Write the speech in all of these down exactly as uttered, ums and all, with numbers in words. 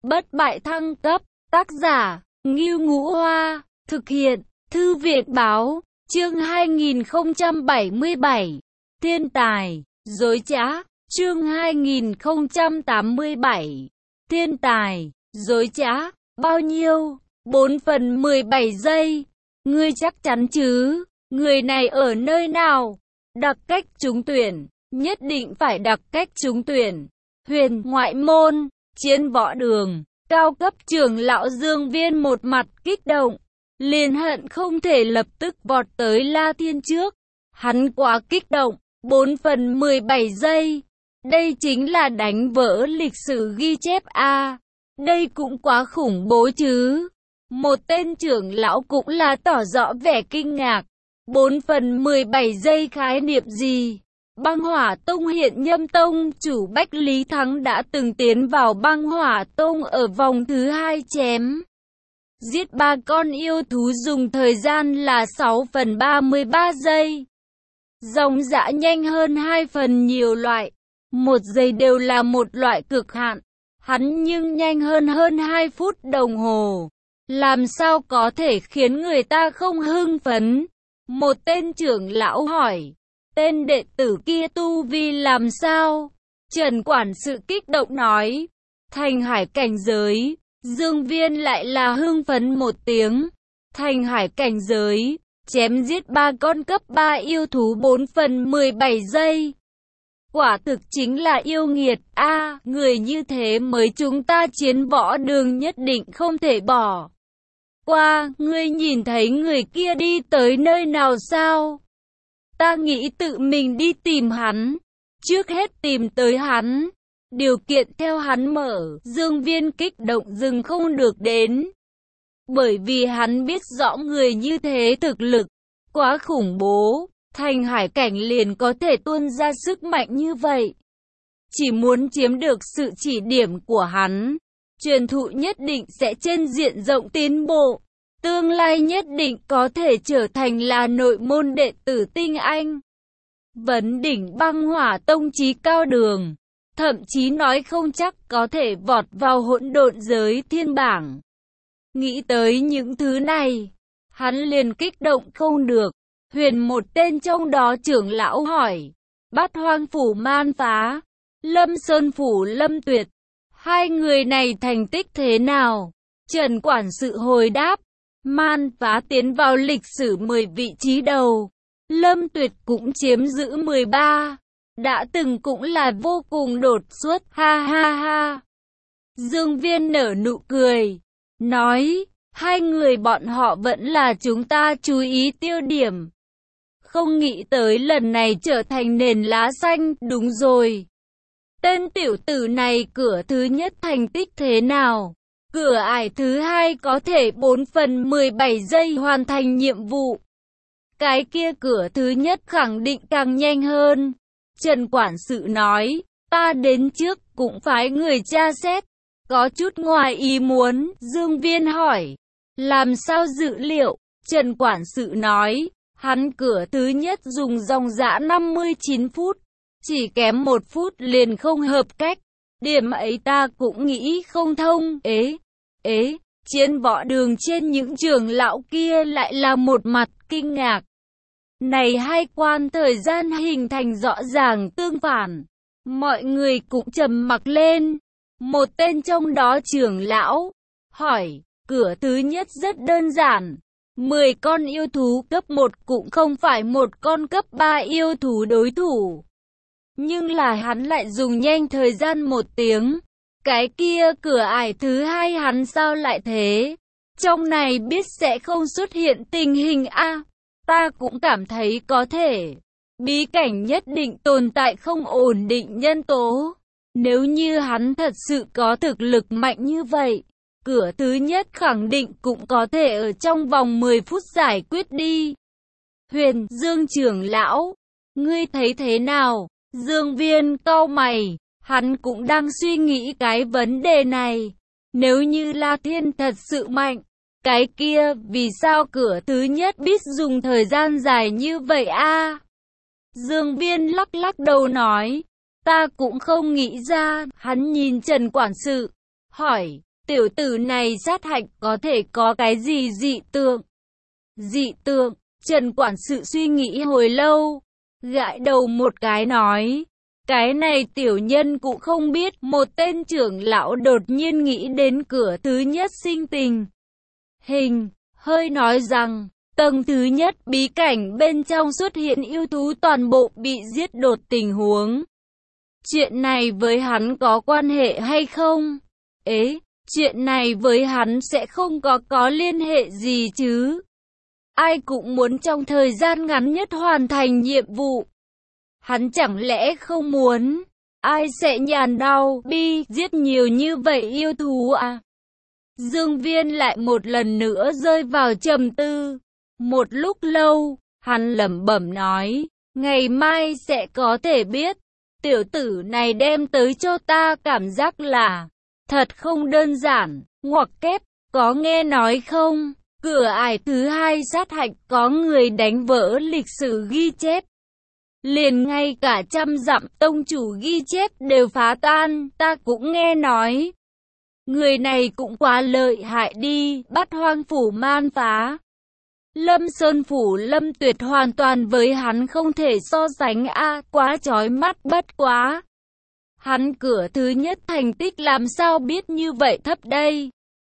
Bất bại thăng cấp, tác giả, Ngưu Ngũ Hoa, thực hiện, Thư viện Báo, chương hai nghìn không trăm bảy mươi bảy, thiên tài, dối trá, chương hai nghìn không trăm tám mươi bảy, thiên tài, dối trá, bao nhiêu, bốn phần mười bảy giây, ngươi chắc chắn chứ, người này ở nơi nào, đặc cách trúng tuyển, nhất định phải đặc cách trúng tuyển, huyền ngoại môn, chiến võ đường, cao cấp trưởng lão Dương Viên một mặt kích động, liền hận không thể lập tức vọt tới La Thiên trước, hắn quá kích động, bốn phần mười bảy giây, đây chính là đánh vỡ lịch sử ghi chép a, đây cũng quá khủng bố chứ, một tên trưởng lão cũng là tỏ rõ vẻ kinh ngạc, bốn phần mười bảy giây khái niệm gì? Băng Hỏa Tông hiện Nhâm Tông chủ Bách Lý Thắng đã từng tiến vào Băng Hỏa Tông ở vòng thứ hai chém giết ba con yêu thú dùng thời gian là sáu phần ba mươi ba giây. Dòng dã nhanh hơn hai phần nhiều loại, một giây đều là một loại cực hạn, hắn nhưng nhanh hơn hơn hai phút đồng hồ. Làm sao có thể khiến người ta không hưng phấn? Một tên trưởng lão hỏi. Tên đệ tử kia tu vi làm sao? Trần quản sự kích động nói. Thành hải cảnh giới. Dương Viên lại là hưng phấn một tiếng. Thành hải cảnh giới. Chém giết ba con cấp ba yêu thú bốn phần mười bảy giây. Quả thực chính là yêu nghiệt. A, à, người như thế mới chúng ta chiến võ đường nhất định không thể bỏ qua. Ngươi nhìn thấy người kia đi tới nơi nào sao? Ta nghĩ tự mình đi tìm hắn. Trước hết tìm tới hắn. Điều kiện theo hắn mở. Dương Viên kích động dừng không được đến. Bởi vì hắn biết rõ người như thế thực lực quá khủng bố. Thành hải cảnh liền có thể tuôn ra sức mạnh như vậy. Chỉ muốn chiếm được sự chỉ điểm của hắn, truyền thụ nhất định sẽ trên diện rộng tiến bộ. Tương lai nhất định có thể trở thành là nội môn đệ tử tinh anh. Vấn đỉnh Băng Hỏa Tông chí cao đường. Thậm chí nói không chắc có thể vọt vào hỗn độn giới thiên bảng. Nghĩ tới những thứ này, hắn liền kích động không được. Huyền một tên trong đó trưởng lão hỏi. Bát Hoang Phủ Man Phá, Lâm Sơn Phủ Lâm Tuyệt. Hai người này thành tích thế nào? Trần quản sự hồi đáp. Man Phá tiến vào lịch sử mười vị trí đầu. Lâm Tuyệt cũng chiếm giữ mười ba. Đã từng cũng là vô cùng đột xuất. Ha ha ha. Dương Viên nở nụ cười. Nói. Hai người bọn họ vẫn là chúng ta chú ý tiêu điểm. Không nghĩ tới lần này trở thành nền lá xanh. Đúng rồi. Tên tiểu tử này cửa thứ nhất thành tích thế nào? Cửa ải thứ hai có thể bốn phần mười bảy giây hoàn thành nhiệm vụ. Cái kia cửa thứ nhất khẳng định càng nhanh hơn. Trần quản sự nói, ta đến trước cũng phái người tra xét. Có chút ngoài ý muốn, Dương Viên hỏi. Làm sao dự liệu? Trần quản sự nói, hắn cửa thứ nhất dùng dòng dã năm mươi chín phút. Chỉ kém một phút liền không hợp cách. Điểm ấy ta cũng nghĩ không thông. Ế, ế, chiến võ đường trên những trưởng lão kia lại là một mặt kinh ngạc. Này hai quan thời gian hình thành rõ ràng tương phản. Mọi người cũng trầm mặc lên. Một tên trong đó trưởng lão hỏi, cửa thứ nhất rất đơn giản. mười con yêu thú cấp một cũng không phải một con cấp ba yêu thú đối thủ. Nhưng là hắn lại dùng nhanh thời gian một tiếng. Cái kia cửa ải thứ hai hắn sao lại thế? Trong này biết sẽ không xuất hiện tình hình A. Ta cũng cảm thấy có thể. Bí cảnh nhất định tồn tại không ổn định nhân tố. Nếu như hắn thật sự có thực lực mạnh như vậy, cửa thứ nhất khẳng định cũng có thể ở trong vòng mười phút giải quyết đi. Huyền, Dương trưởng lão, ngươi thấy thế nào? Dương Viên cau mày, hắn cũng đang suy nghĩ cái vấn đề này. Nếu như La Thiên thật sự mạnh, cái kia vì sao cửa thứ nhất biết dùng thời gian dài như vậy a? Dương Viên lắc lắc đầu nói, ta cũng không nghĩ ra. Hắn nhìn Trần quản sự, hỏi, tiểu tử này sát hạch có thể có cái gì dị tượng? Dị tượng, Trần quản sự suy nghĩ hồi lâu, gãi đầu một cái nói, cái này tiểu nhân cũng không biết. Một tên trưởng lão đột nhiên nghĩ đến cửa thứ nhất sinh tình. Hình, hơi nói rằng, tầng thứ nhất bí cảnh bên trong xuất hiện yêu thú toàn bộ bị giết đột tình huống. Chuyện này với hắn có quan hệ hay không? Ế, chuyện này với hắn sẽ không có có liên hệ gì chứ? Ai cũng muốn trong thời gian ngắn nhất hoàn thành nhiệm vụ. Hắn chẳng lẽ không muốn? Ai sẽ nhàn đau bi giết nhiều như vậy yêu thú à? Dương Viên lại một lần nữa rơi vào trầm tư. Một lúc lâu, hắn lẩm bẩm nói, ngày mai sẽ có thể biết. Tiểu tử này đem tới cho ta cảm giác là thật không đơn giản. Ngoặc kép, có nghe nói không? Cửa ải thứ hai sát hạch có người đánh vỡ lịch sử ghi chép. Liền ngay cả trăm dặm tông chủ ghi chép đều phá tan, ta cũng nghe nói. Người này cũng quá lợi hại đi, bắt Hoang phủ man phá. Lâm Sơn phủ Lâm Tuyệt hoàn toàn với hắn không thể so sánh a, quá chói mắt bất quá. Hắn cửa thứ nhất thành tích làm sao biết như vậy thấp đây?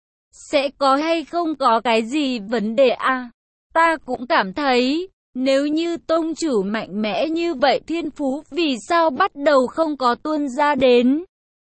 Sẽ có hay không có cái gì vấn đề à? Ta cũng cảm thấy, nếu như tông chủ mạnh mẽ như vậy thiên phú vì sao bắt đầu không có tuôn ra đến?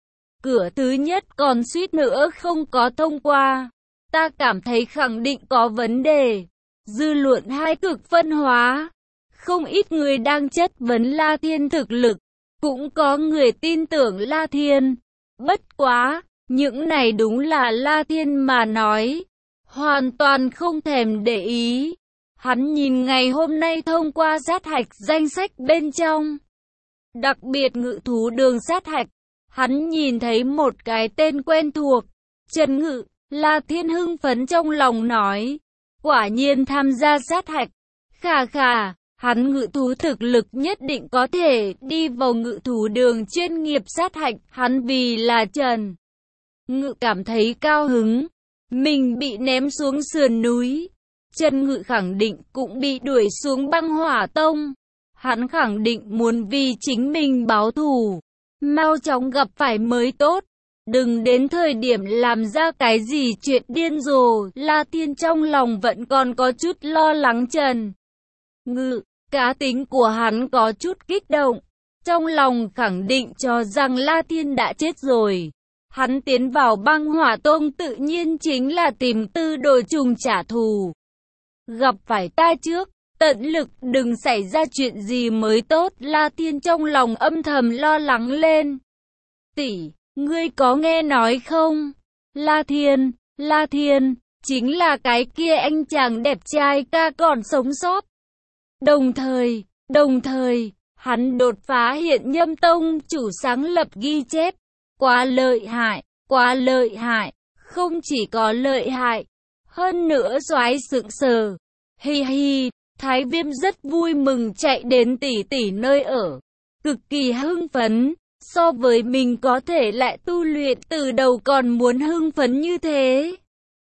Cửa thứ nhất còn suýt nữa không có thông qua. Ta cảm thấy khẳng định có vấn đề. Dư luận hai cực phân hóa. Không ít người đang chất vấn La Thiên thực lực. Cũng có người tin tưởng La Thiên. Bất quá, những này đúng là La Thiên mà nói. Hoàn toàn không thèm để ý. Hắn nhìn ngày hôm nay thông qua sát hạch danh sách bên trong. Đặc biệt ngự thú đường sát hạch. Hắn nhìn thấy một cái tên quen thuộc. Trần Ngự, La Thiên hưng phấn trong lòng nói. Quả nhiên tham gia sát hạch. Khà khà, hắn ngự thú thực lực nhất định có thể đi vào ngự thú đường chuyên nghiệp sát hạch. Hắn vì là Trần Ngự cảm thấy cao hứng. Mình bị ném xuống sườn núi. Trần Ngự khẳng định cũng bị đuổi xuống băng hỏa tông. Hắn khẳng định muốn vì chính mình báo thù. Mau chóng gặp phải mới tốt. Đừng đến thời điểm làm ra cái gì chuyện điên rồ. La Thiên trong lòng vẫn còn có chút lo lắng Trần Ngự. Cá tính của hắn có chút kích động. Trong lòng khẳng định cho rằng La Thiên đã chết rồi. Hắn tiến vào băng hỏa tông tự nhiên chính là tìm tư đồ trùng trả thù. Gặp phải ta trước, tận lực đừng xảy ra chuyện gì mới tốt. La Thiên trong lòng âm thầm lo lắng lên. Tỷ, ngươi có nghe nói không? La Thiên, La Thiên, chính là cái kia anh chàng đẹp trai ca còn sống sót. Đồng thời, đồng thời, hắn đột phá hiện nhâm tông chủ sáng lập ghi chép. Quá lợi hại, quá lợi hại, không chỉ có lợi hại, hơn nữa soái sững sờ. Hi hi, Thái Viêm rất vui mừng chạy đến tỷ tỷ nơi ở, cực kỳ hưng phấn, so với mình có thể lại tu luyện từ đầu còn muốn hưng phấn như thế.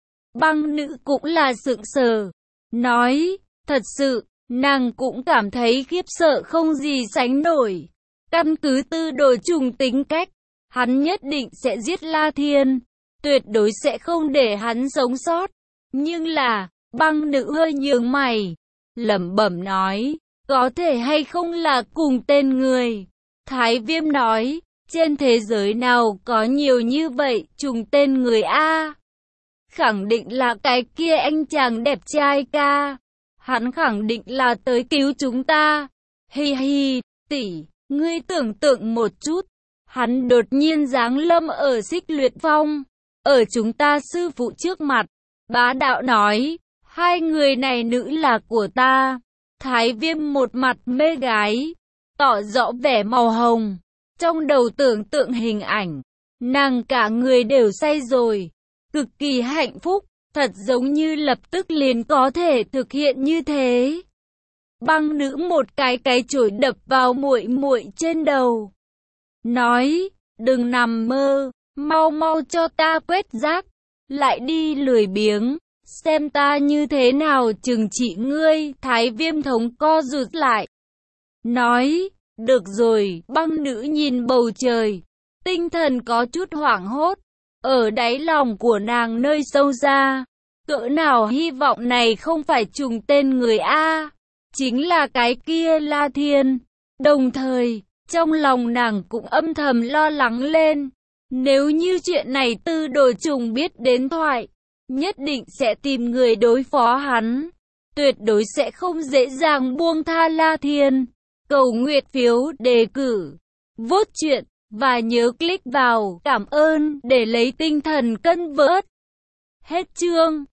Băng nữ cũng là sững sờ, nói, thật sự, nàng cũng cảm thấy khiếp sợ không gì sánh nổi. Căn cứ tư đồ trùng tính cách, hắn nhất định sẽ giết La Thiên, tuyệt đối sẽ không để hắn sống sót. Nhưng là, băng nữ hơi nhướng mày, lẩm bẩm nói, có thể hay không là cùng tên người. Thái Viêm nói, trên thế giới nào có nhiều như vậy trùng tên người a? Khẳng định là cái kia anh chàng đẹp trai ca. Hắn khẳng định là tới cứu chúng ta. Hi hi, tỷ, ngươi tưởng tượng một chút. Hắn đột nhiên giáng lâm ở Xích Luyện Phong, ở chúng ta sư phụ trước mặt, bá đạo nói, hai người này nữ là của ta. Thái Viêm một mặt mê gái, tỏ rõ vẻ màu hồng, trong đầu tưởng tượng hình ảnh, nàng cả người đều say rồi, cực kỳ hạnh phúc, thật giống như lập tức liền có thể thực hiện như thế. Băng nữ một cái cái chổi đập vào muội muội trên đầu. Nói, đừng nằm mơ, mau mau cho ta quét rác. lại đi lười biếng, xem ta như thế nào trừng trị ngươi. Thái Viêm thống co rụt lại, nói, được rồi. Băng nữ nhìn bầu trời, tinh thần có chút hoảng hốt, ở đáy lòng của nàng nơi sâu xa, cỡ nào hy vọng này không phải trùng tên người A, chính là cái kia La Thiên. Đồng thời, trong lòng nàng cũng âm thầm lo lắng lên, nếu như chuyện này Tư Đồ Trùng biết đến thoại, nhất định sẽ tìm người đối phó hắn, tuyệt đối sẽ không dễ dàng buông tha La Thiên. Cầu nguyện phiếu đề cử, vote chuyện, và nhớ click vào cảm ơn để lấy tinh thần cân vớt. Hết chương.